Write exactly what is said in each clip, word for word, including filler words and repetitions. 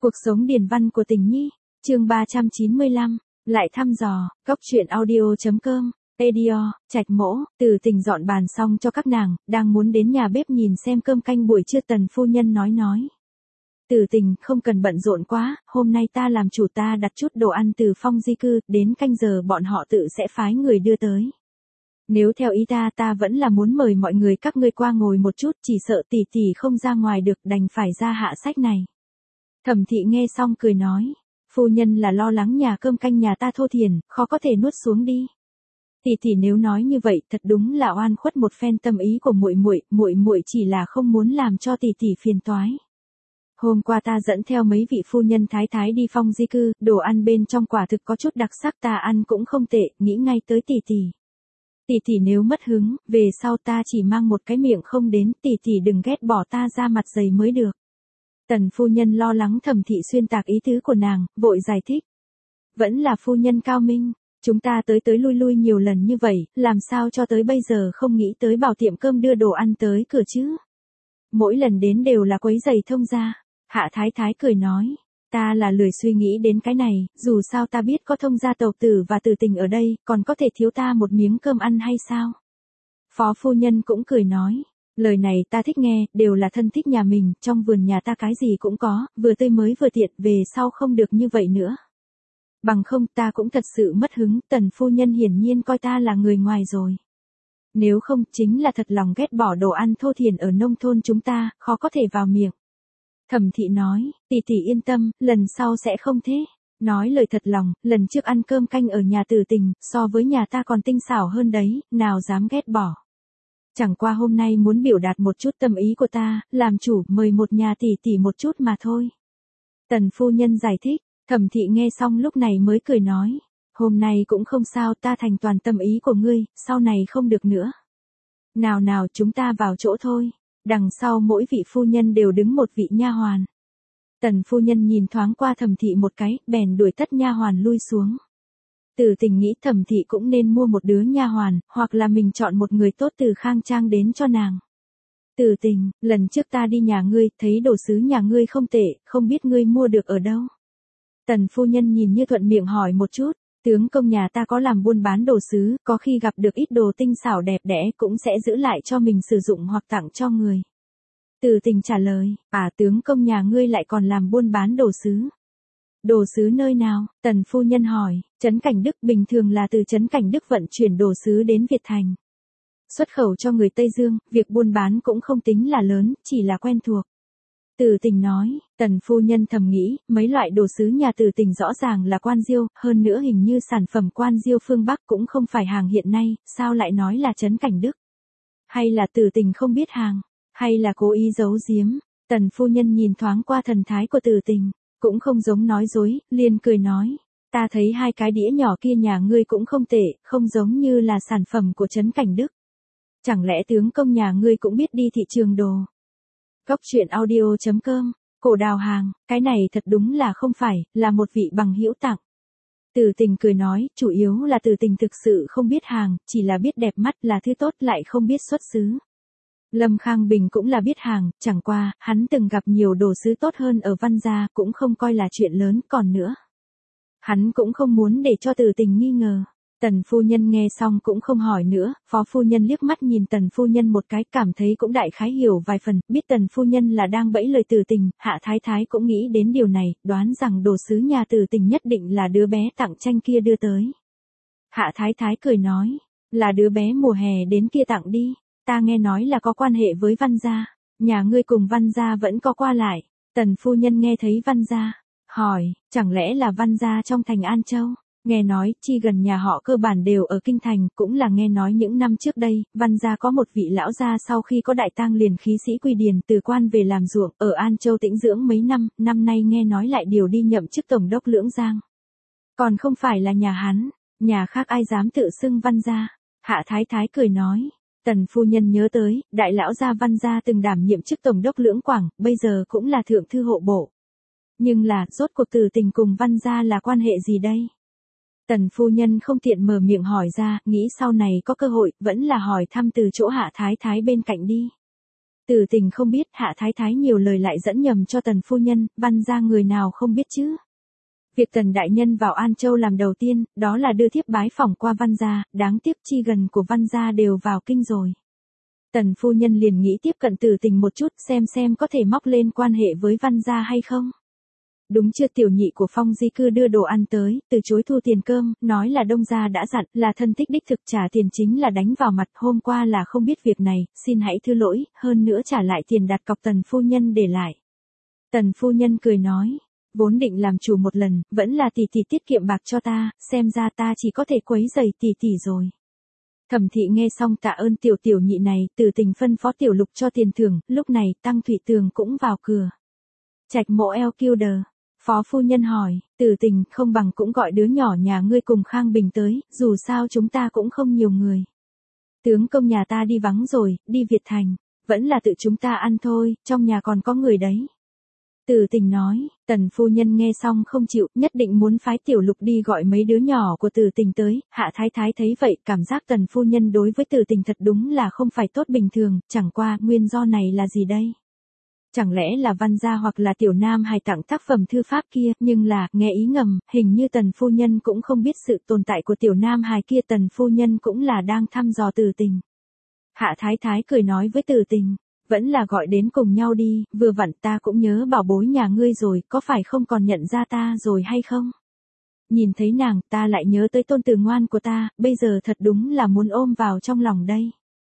Cuộc sống điển văn của tình nhi, chương ba trăm chín mươi lăm, lại thăm dò, góc truyện audio.com, Edio, Trạch Mỗ, Từ Tình dọn bàn xong cho các nàng, đang muốn đến nhà bếp nhìn xem cơm canh buổi trưa. Tần phu nhân nói nói. Từ Tình, không cần bận rộn quá, hôm nay ta làm chủ, ta đặt chút đồ ăn từ Phong di cư, đến canh giờ bọn họ tự sẽ phái người đưa tới. Nếu theo ý ta, ta vẫn là muốn mời mọi người các ngươi qua ngồi một chút, chỉ sợ tỷ tỷ không ra ngoài được, đành phải ra hạ sách này. Thẩm Thị nghe xong cười nói, phu nhân là lo lắng nhà cơm canh nhà ta thô thiển, khó có thể nuốt xuống đi. Tỷ tỷ nếu nói như vậy, thật đúng là oan khuất một phen tâm ý của muội muội, muội muội chỉ là không muốn làm cho tỷ tỷ phiền toái. Hôm qua ta dẫn theo mấy vị phu nhân thái thái đi Phong di cư, đồ ăn bên trong quả thực có chút đặc sắc, ta ăn cũng không tệ, nghĩ ngay tới tỷ tỷ. Tỷ tỷ nếu mất hứng, về sau ta chỉ mang một cái miệng không đến, tỷ tỷ đừng ghét bỏ ta ra mặt dày mới được. Tần phu nhân lo lắng Thẩm Thị xuyên tạc ý tứ của nàng, vội giải thích. Vẫn là phu nhân cao minh, chúng ta tới tới lui lui nhiều lần như vậy, làm sao cho tới bây giờ không nghĩ tới bảo tiệm cơm đưa đồ ăn tới cửa chứ? Mỗi lần đến đều là quấy giày thông gia. Hạ Thái Thái cười nói, ta là lười suy nghĩ đến cái này, dù sao ta biết có thông gia tộc tử và Từ Tình ở đây, còn có thể thiếu ta một miếng cơm ăn hay sao? Phó phu nhân cũng cười nói, lời này ta thích nghe, đều là thân thích nhà mình, trong vườn nhà ta cái gì cũng có, vừa tươi mới vừa tiện, về sau không được như vậy nữa. Bằng không ta cũng thật sự mất hứng, Tần phu nhân hiển nhiên coi ta là người ngoài rồi. Nếu không, chính là thật lòng ghét bỏ đồ ăn thô thiển ở nông thôn chúng ta, khó có thể vào miệng. Thẩm Thị nói, tỷ tỷ yên tâm, lần sau sẽ không thế. Nói lời thật lòng, lần trước ăn cơm canh ở nhà Từ Tình, so với nhà ta còn tinh xảo hơn đấy, nào dám ghét bỏ. Chẳng qua hôm nay muốn biểu đạt một chút tâm ý của ta, làm chủ, mời một nhà tỷ tỷ một chút mà thôi. Tần phu nhân giải thích, Thẩm Thị nghe xong lúc này mới cười nói, hôm nay cũng không sao, ta thành toàn tâm ý của ngươi, sau này không được nữa. Nào nào chúng ta vào chỗ thôi. Đằng sau mỗi vị phu nhân đều đứng một vị nha hoàn. Tần phu nhân nhìn thoáng qua Thẩm Thị một cái, bèn đuổi tất nha hoàn lui xuống. Từ Tình nghĩ Thẩm Thị cũng nên mua một đứa nha hoàn, hoặc là mình chọn một người tốt từ Khang Trang đến cho nàng. Từ Tình, lần trước ta đi nhà ngươi, thấy đồ sứ nhà ngươi không tệ, không biết ngươi mua được ở đâu. Tần phu nhân nhìn như thuận miệng hỏi một chút, tướng công nhà ta có làm buôn bán đồ sứ, có khi gặp được ít đồ tinh xảo đẹp đẽ cũng sẽ giữ lại cho mình sử dụng hoặc tặng cho người. Từ Tình trả lời, à tướng công nhà ngươi lại còn làm buôn bán đồ sứ. Đồ sứ nơi nào? Tần phu nhân hỏi, Trấn Cảnh Đức, bình thường là từ Trấn Cảnh Đức vận chuyển đồ sứ đến Việt Thành. Xuất khẩu cho người Tây Dương, việc buôn bán cũng không tính là lớn, chỉ là quen thuộc. Từ Tình nói, Tần phu nhân thầm nghĩ, mấy loại đồ sứ nhà Từ Tình rõ ràng là quan diêu, hơn nữa hình như sản phẩm quan diêu phương Bắc cũng không phải hàng hiện nay, sao lại nói là Trấn Cảnh Đức? Hay là Từ Tình không biết hàng? Hay là cố ý giấu giếm? Tần phu nhân nhìn thoáng qua thần thái của Từ Tình, cũng không giống nói dối, liền cười nói, ta thấy hai cái đĩa nhỏ kia nhà ngươi cũng không tệ, không giống như là sản phẩm của Trấn Cảnh Đức. Chẳng lẽ tướng công nhà ngươi cũng biết đi thị trường đồ? Góc truyện audio.com, cổ đào hàng, cái này thật đúng là không phải, là một vị bằng hữu tặng. Từ Tình cười nói, chủ yếu là Từ Tình thực sự không biết hàng, chỉ là biết đẹp mắt là thứ tốt lại không biết xuất xứ. Lâm Khang Bình cũng là biết hàng, chẳng qua, hắn từng gặp nhiều đồ sứ tốt hơn ở Văn Gia, cũng không coi là chuyện lớn, còn nữa. Hắn cũng không muốn để cho Từ Tình nghi ngờ. Tần phu nhân nghe xong cũng không hỏi nữa, phó phu nhân liếc mắt nhìn Tần phu nhân một cái, cảm thấy cũng đại khái hiểu vài phần, biết Tần phu nhân là đang bẫy lời Từ Tình, Hạ Thái Thái cũng nghĩ đến điều này, đoán rằng đồ sứ nhà Từ Tình nhất định là đứa bé tặng tranh kia đưa tới. Hạ Thái Thái cười nói, là đứa bé mùa hè đến kia tặng đi, ta nghe nói là có quan hệ với Văn Gia, nhà ngươi cùng Văn Gia vẫn có qua lại. Tần phu nhân nghe thấy Văn Gia, hỏi, chẳng lẽ là Văn Gia trong thành An Châu? Nghe nói, chi gần nhà họ cơ bản đều ở Kinh Thành, cũng là nghe nói những năm trước đây, Văn Gia có một vị lão gia sau khi có đại tang liền khí sĩ quy điền từ quan về làm ruộng, ở An Châu tĩnh dưỡng mấy năm, năm nay nghe nói lại điều đi nhậm chức tổng đốc Lưỡng Giang. Còn không phải là nhà hắn, nhà khác ai dám tự xưng Văn Gia. Hạ Thái Thái cười nói, Tần phu nhân nhớ tới, đại lão gia Văn Gia từng đảm nhiệm chức tổng đốc Lưỡng Quảng, bây giờ cũng là thượng thư hộ bộ. Nhưng là, rốt cuộc Từ Tình cùng Văn Gia là quan hệ gì đây? Tần phu nhân không tiện mở miệng hỏi ra, nghĩ sau này có cơ hội, vẫn là hỏi thăm từ chỗ Hạ Thái Thái bên cạnh đi. Từ Tình không biết Hạ Thái Thái nhiều lời lại dẫn nhầm cho Tần phu nhân, Văn gia người nào không biết chứ. Việc Tần đại nhân vào An Châu làm đầu tiên, đó là đưa thiếp bái phỏng qua Văn gia, đáng tiếc chi gần của Văn gia đều vào kinh rồi. Tần phu nhân liền nghĩ tiếp cận Từ Tình một chút xem xem có thể móc lên quan hệ với Văn gia hay không. Đúng chưa, tiểu nhị của Phong Di Cư đưa đồ ăn tới, từ chối thu tiền cơm, nói là Đông gia đã dặn, là thân thích đích thực trả tiền chính là đánh vào mặt, hôm qua là không biết việc này, xin hãy thứ lỗi, hơn nữa trả lại tiền đặt cọc Tần phu nhân để lại. Tần phu nhân cười nói, vốn định làm chủ một lần, vẫn là tỷ tỷ tiết kiệm bạc cho ta, xem ra ta chỉ có thể quấy rầy tỷ tỷ rồi. Thẩm Thị nghe xong tạ ơn tiểu tiểu nhị này, Từ Tình phân phó Tiểu Lục cho tiền thưởng, lúc này Tăng Thụy Tường cũng vào cửa. Trạch Mỗ eo kiêu đờ. Phó phu nhân hỏi, Từ Tình, không bằng cũng gọi đứa nhỏ nhà ngươi cùng Khang Bình tới, dù sao chúng ta cũng không nhiều người. Tướng công nhà ta đi vắng rồi, đi Việt Thành, vẫn là tự chúng ta ăn thôi, trong nhà còn có người đấy. Từ Tình nói, Tần phu nhân nghe xong không chịu, nhất định muốn phái Tiểu Lục đi gọi mấy đứa nhỏ của Từ Tình tới, Hạ Thái Thái thấy vậy, cảm giác Tần phu nhân đối với Từ Tình thật đúng là không phải tốt bình thường, chẳng qua, nguyên do này là gì đây? Chẳng lẽ là Văn gia hoặc là Tiểu Nam hài tặng tác phẩm thư pháp kia, nhưng là, nghe ý ngầm, hình như Tần phu nhân cũng không biết sự tồn tại của Tiểu Nam hài kia, Tần phu nhân cũng là đang thăm dò Từ Tình. Hạ Thái Thái cười nói với Từ Tình, vẫn là gọi đến cùng nhau đi, vừa vặn ta cũng nhớ bảo bối nhà ngươi rồi, có phải không còn nhận ra ta rồi hay không? Nhìn thấy nàng, ta lại nhớ tới tôn tử ngoan của ta, bây giờ thật đúng là muốn ôm vào trong lòng đây.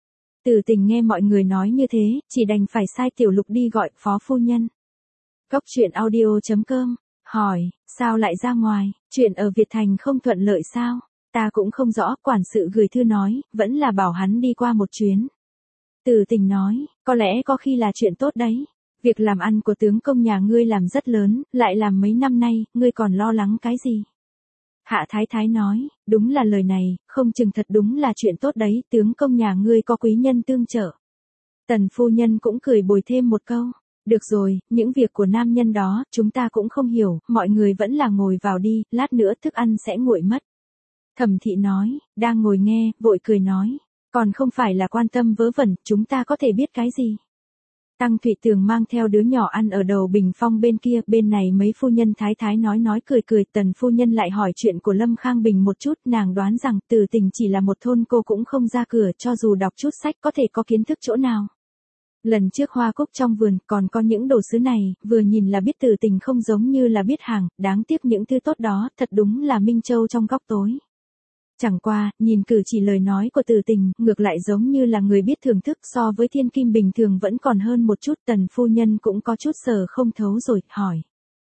Từ Tình nghe mọi người nói như thế, chỉ đành phải sai Tiểu Lục đi gọi phó phu nhân. Góc truyện audio chấm com, hỏi, sao lại ra ngoài, chuyện ở Việt Thành không thuận lợi sao? Ta cũng không rõ, quản sự gửi thư nói, vẫn là bảo hắn đi qua một chuyến. Từ Tình nói, có lẽ có khi là chuyện tốt đấy. Việc làm ăn của tướng công nhà ngươi làm rất lớn, lại làm mấy năm nay, ngươi còn lo lắng cái gì? Hạ Thái Thái nói, đúng là lời này, không chừng thật đúng là chuyện tốt đấy, tướng công nhà ngươi có quý nhân tương trợ. Tần phu nhân cũng cười bồi thêm một câu, được rồi, những việc của nam nhân đó, chúng ta cũng không hiểu, mọi người vẫn là ngồi vào đi, lát nữa thức ăn sẽ nguội mất. Thẩm Thị nói, đang ngồi nghe, vội cười nói, còn không phải là quan tâm vớ vẩn, chúng ta có thể biết cái gì. Tăng Thụy Tường mang theo đứa nhỏ ăn ở đầu bình phong bên kia, bên này mấy phu nhân thái thái nói nói cười cười, Tần phu nhân lại hỏi chuyện của Lâm Khang Bình một chút, nàng đoán rằng Từ Tình chỉ là một thôn cô cũng không ra cửa, cho dù đọc chút sách có thể có kiến thức chỗ nào. Lần trước hoa cúc trong vườn còn có những đồ sứ này, vừa nhìn là biết Từ Tình không giống như là biết hàng, đáng tiếc những thứ tốt đó, thật đúng là minh châu trong góc tối. Chẳng qua, nhìn cử chỉ lời nói của Từ Tình, ngược lại giống như là người biết thưởng thức, so với thiên kim bình thường vẫn còn hơn một chút, Tần phu nhân cũng có chút sờ không thấu rồi, hỏi.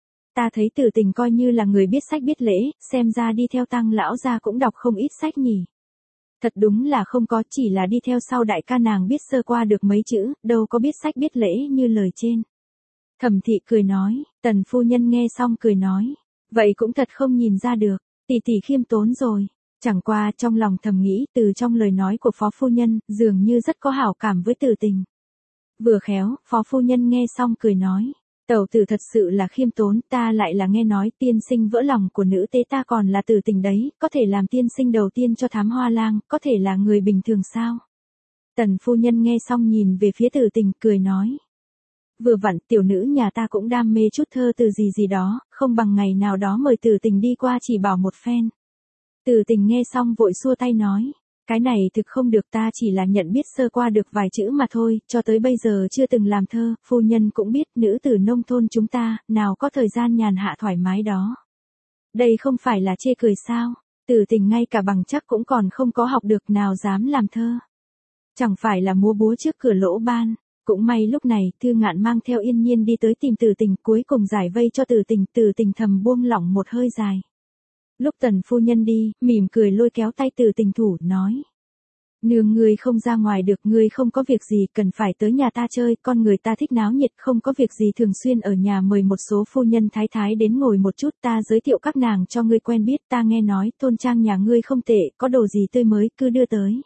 Ta thấy Từ Tình coi như là người biết sách biết lễ, xem ra đi theo Tăng lão gia cũng đọc không ít sách nhỉ. Thật đúng là không có, chỉ là đi theo sau đại ca nàng biết sơ qua được mấy chữ, đâu có biết sách biết lễ như lời trên. Thẩm Thị cười nói, Tần phu nhân nghe xong cười nói, vậy cũng thật không nhìn ra được, tỷ tỷ khiêm tốn rồi. Chẳng qua trong lòng thầm nghĩ, từ trong lời nói của phó phu nhân, dường như rất có hảo cảm với Từ Tình. Vừa khéo, phó phu nhân nghe xong cười nói, tẩu tử thật sự là khiêm tốn, ta lại là nghe nói tiên sinh vỡ lòng của nữ tế ta còn là Từ Tình đấy, có thể làm tiên sinh đầu tiên cho Thám Hoa Lang, có thể là người bình thường sao? Tần phu nhân nghe xong nhìn về phía Từ Tình, cười nói. Vừa vặn, tiểu nữ nhà ta cũng đam mê chút thơ từ gì gì đó, không bằng ngày nào đó mời Từ Tình đi qua chỉ bảo một phen. Từ Tình nghe xong vội xua tay nói, cái này thực không được, ta chỉ là nhận biết sơ qua được vài chữ mà thôi, cho tới bây giờ chưa từng làm thơ, phu nhân cũng biết nữ tử nông thôn chúng ta, nào có thời gian nhàn hạ thoải mái đó. Đây không phải là chê cười sao, Từ Tình ngay cả bằng chắc cũng còn không có học được nào dám làm thơ. Chẳng phải là múa búa trước cửa lỗ ban, cũng may lúc này Thư Ngạn mang theo Yên Nhiên đi tới tìm Từ Tình, cuối cùng giải vây cho Từ Tình, Từ Tình thầm buông lỏng một hơi dài. Lúc Tần phu nhân đi, mỉm cười lôi kéo tay Từ Tình thủ, nói. Nương ngươi không ra ngoài được, ngươi không có việc gì, cần phải tới nhà ta chơi, con người ta thích náo nhiệt, không có việc gì thường xuyên ở nhà mời một số phu nhân thái thái đến ngồi một chút, ta giới thiệu các nàng cho ngươi quen biết, ta nghe nói, thôn trang nhà ngươi không tệ, có đồ gì tươi mới, cứ đưa tới.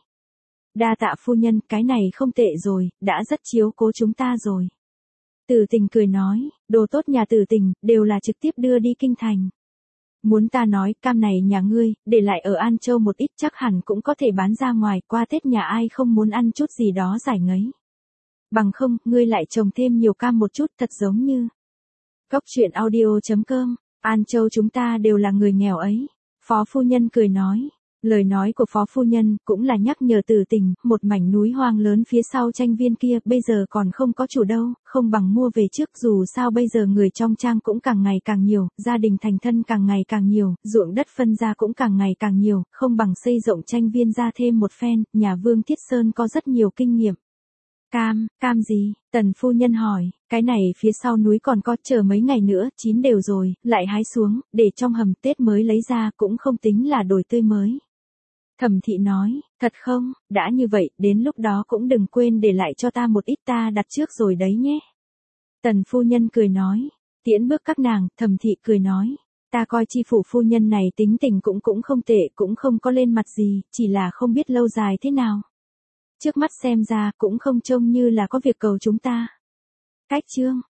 Đa tạ phu nhân, cái này không tệ rồi, đã rất chiếu cố chúng ta rồi. Từ Tình cười nói, đồ tốt nhà Từ Tình, đều là trực tiếp đưa đi kinh thành. Muốn ta nói, cam này nhà ngươi, để lại ở An Châu một ít chắc hẳn cũng có thể bán ra ngoài, qua Tết nhà ai không muốn ăn chút gì đó giải ngấy. Bằng không, ngươi lại trồng thêm nhiều cam một chút, thật giống như. Cốc truyện audio.com, An Châu chúng ta đều là người nghèo ấy. Phó phu nhân cười nói. Lời nói của phó phu nhân cũng là nhắc nhở Tử Tình, một mảnh núi hoang lớn phía sau tranh viên kia bây giờ còn không có chủ đâu, không bằng mua về trước, dù sao bây giờ người trong trang cũng càng ngày càng nhiều, gia đình thành thân càng ngày càng nhiều, ruộng đất phân ra cũng càng ngày càng nhiều, không bằng xây rộng tranh viên ra thêm một phen, nhà Vương Thiết Sơn có rất nhiều kinh nghiệm. Cam, cam gì? Tần phu nhân hỏi, cái này phía sau núi còn có, chờ mấy ngày nữa, chín đều rồi, lại hái xuống, để trong hầm Tết mới lấy ra, cũng không tính là đổi tươi mới. Thẩm thị nói, thật không, đã như vậy, đến lúc đó cũng đừng quên để lại cho ta một ít, ta đặt trước rồi đấy nhé. Tần phu nhân cười nói, tiễn bước các nàng, Thẩm thị cười nói, ta coi chi phủ phu nhân này tính tình cũng cũng không tệ, cũng không có lên mặt gì, chỉ là không biết lâu dài thế nào. Trước mắt xem ra cũng không trông như là có việc cầu chúng ta. Cách chương